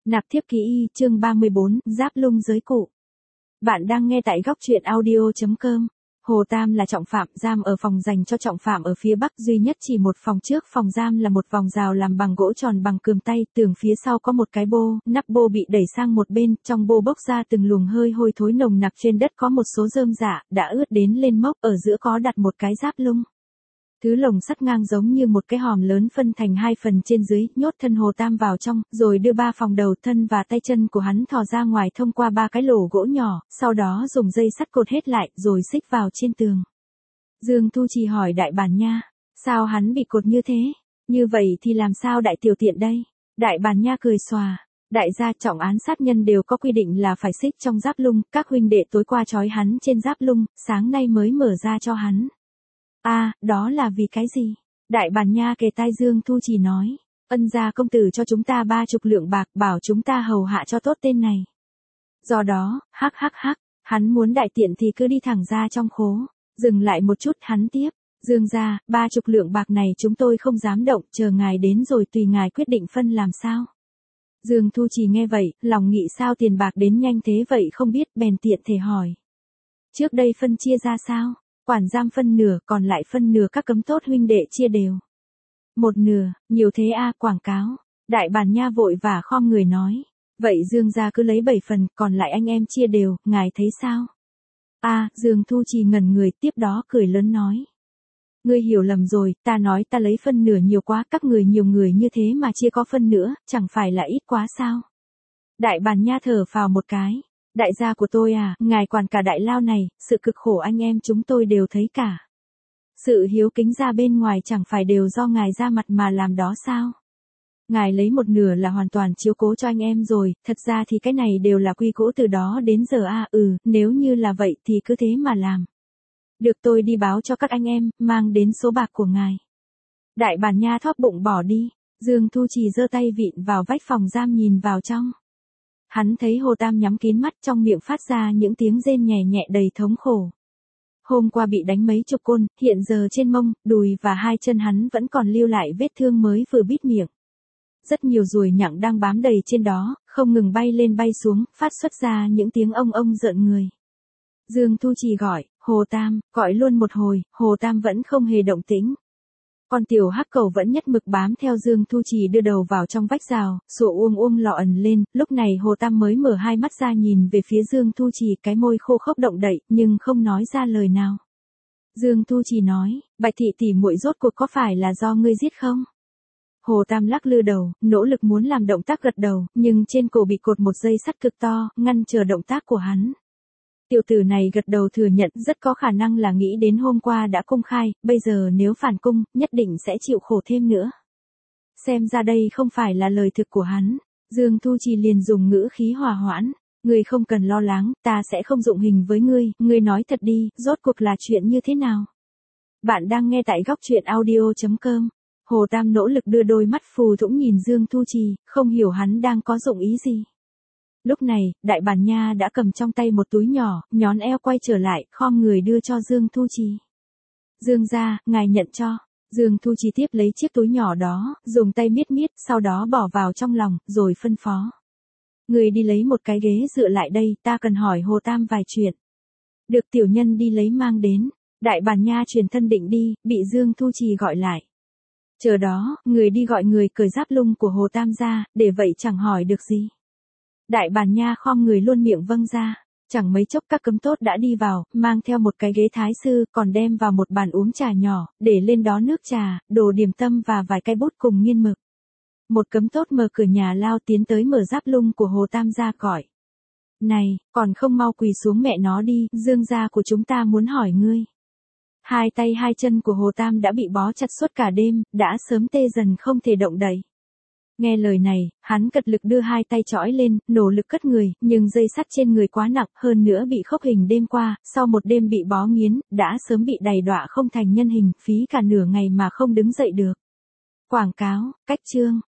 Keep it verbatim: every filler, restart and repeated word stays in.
Nạp thiếp ký y, chương ba mươi bốn, Giáp Lung giới cụ. Bạn đang nghe tại góc truyện audio chấm com. Hồ Tam là trọng phạm giam ở phòng dành cho trọng phạm ở phía Bắc, duy nhất chỉ một phòng. Trước phòng giam là một vòng rào làm bằng gỗ tròn bằng cườm tay, tường phía sau có một cái bô, nắp bô bị đẩy sang một bên, trong bô bốc ra từng luồng hơi hôi thối nồng nặc, trên đất có một số rơm rạ, đã ướt đến lên mốc, ở giữa có đặt một cái giáp lung. Thứ lồng sắt ngang giống như một cái hòm lớn phân thành hai phần trên dưới, nhốt thân Hồ Tam vào trong, rồi đưa ba phòng đầu, thân và tay chân của hắn thò ra ngoài thông qua ba cái lỗ gỗ nhỏ, sau đó dùng dây sắt cột hết lại, rồi xích vào trên tường. Dương Thu Trì hỏi Đại Bàn Nha, sao hắn bị cột như thế? Như vậy thì làm sao đại tiểu tiện đây? Đại Bàn Nha cười xòa. Đại gia, trọng án sát nhân đều có quy định là phải xích trong giáp lung, các huynh đệ tối qua trói hắn trên giáp lung, sáng nay mới mở ra cho hắn. A, à, đó là vì cái gì? Đại Bàn Nha kề tai Dương Thu Trì nói, ân gia công tử cho chúng ta ba chục lượng bạc, bảo chúng ta hầu hạ cho tốt tên này. Do đó, hắc hắc hắc, hắn muốn đại tiện thì cứ đi thẳng ra trong khố. Dừng lại một chút, hắn tiếp, Dương gia, ba chục lượng bạc này chúng tôi không dám động, chờ ngài đến rồi tùy ngài quyết định phân làm sao. Dương Thu Trì nghe vậy, lòng nghĩ sao tiền bạc đến nhanh thế vậy không biết, bèn tiện thể hỏi. Trước đây phân chia ra sao? Quản giam phân nửa, còn lại phân nửa các cấm tốt huynh đệ chia đều. Một nửa, nhiều thế a, à, quảng cáo. Đại Bàn Nha vội và khom người nói. Vậy Dương gia cứ lấy bảy phần, còn lại anh em chia đều, ngài thấy sao? A, à, Dương Thu Trì ngẩn người, tiếp đó cười lớn nói. Ngươi hiểu lầm rồi, ta nói ta lấy phân nửa nhiều quá, các người nhiều người như thế mà chia có phân nữa, chẳng phải là ít quá sao? Đại Bàn Nha thở phào một cái. Đại gia của tôi à, ngài quản cả đại lao này, sự cực khổ anh em chúng tôi đều thấy cả. Sự hiếu kính ra bên ngoài chẳng phải đều do ngài ra mặt mà làm đó sao? Ngài lấy một nửa là hoàn toàn chiếu cố cho anh em rồi, thật ra thì cái này đều là quy cũ từ đó đến giờ à, ừ, nếu như là vậy thì cứ thế mà làm. Được, tôi đi báo cho các anh em, mang đến số bạc của ngài. Đại Bàn Nha thóp bụng bỏ đi, Dương Thu Trì giơ tay vịn vào vách phòng giam nhìn vào trong. Hắn thấy Hồ Tam nhắm kín mắt, trong miệng phát ra những tiếng rên nhẹ nhẹ đầy thống khổ. Hôm qua bị đánh mấy chục côn, hiện giờ trên mông, đùi và hai chân hắn vẫn còn lưu lại vết thương mới vừa bít miệng. Rất nhiều ruồi nhặng đang bám đầy trên đó, không ngừng bay lên bay xuống, phát xuất ra những tiếng ông ông rợn người. Dương Thu Trì gọi, Hồ Tam, gọi luôn một hồi, Hồ Tam vẫn không hề động tĩnh. Con tiểu hắc cầu vẫn nhất mực bám theo Dương Thu Trì đưa đầu vào trong vách rào, sủa uông uông lọ ẩn lên, lúc này Hồ Tam mới mở hai mắt ra nhìn về phía Dương Thu Trì, cái môi khô khốc động đậy, nhưng không nói ra lời nào. Dương Thu Trì nói, Bạch thị tỷ muội rốt cuộc có phải là do ngươi giết không? Hồ Tam lắc lư đầu, nỗ lực muốn làm động tác gật đầu, nhưng trên cổ bị cột một dây sắt cực to, ngăn chờ động tác của hắn. Tiểu tử này gật đầu thừa nhận, rất có khả năng là nghĩ đến hôm qua đã công khai, bây giờ nếu phản cung, nhất định sẽ chịu khổ thêm nữa. Xem ra đây không phải là lời thực của hắn. Dương Thu Trì liền dùng ngữ khí hòa hoãn. Ngươi không cần lo lắng, ta sẽ không dụng hình với ngươi, ngươi nói thật đi, rốt cuộc là chuyện như thế nào? Bạn đang nghe tại góc truyện audio chấm com. Hồ Tam nỗ lực đưa đôi mắt phù thủng nhìn Dương Thu Trì, không hiểu hắn đang có dụng ý gì. Lúc này, Đại Bàn Nha đã cầm trong tay một túi nhỏ, nhón eo quay trở lại, khom người đưa cho Dương Thu Trì. Dương gia, ngài nhận cho. Dương Thu Trì tiếp lấy chiếc túi nhỏ đó, dùng tay miết miết, sau đó bỏ vào trong lòng, rồi phân phó. Người đi lấy một cái ghế dựa lại đây, ta cần hỏi Hồ Tam vài chuyện. Được, tiểu nhân đi lấy mang đến. Đại Bàn Nha truyền thân định đi, bị Dương Thu Trì gọi lại. Chờ đó, người đi gọi người cởi giáp lung của Hồ Tam ra, để vậy chẳng hỏi được gì. Đại Bàn Nha khom người luôn miệng vâng ra, chẳng mấy chốc các cấm tốt đã đi vào, mang theo một cái ghế thái sư, còn đem vào một bàn uống trà nhỏ, để lên đó nước trà, đồ điểm tâm và vài cái bút cùng nghiên mực. Một cấm tốt mở cửa nhà lao tiến tới mở giáp lung của Hồ Tam ra gọi. Này, còn không mau quỳ xuống mẹ nó đi, Dương gia của chúng ta muốn hỏi ngươi. Hai tay hai chân của Hồ Tam đã bị bó chặt suốt cả đêm, đã sớm tê dần không thể động đậy. Nghe lời này, hắn cật lực đưa hai tay chõi lên, nỗ lực cất người, nhưng dây sắt trên người quá nặng, hơn nữa bị khốc hình đêm qua, sau một đêm bị bó nghiến, đã sớm bị đầy đọa không thành nhân hình, phí cả nửa ngày mà không đứng dậy được. Quảng cáo, cách chương.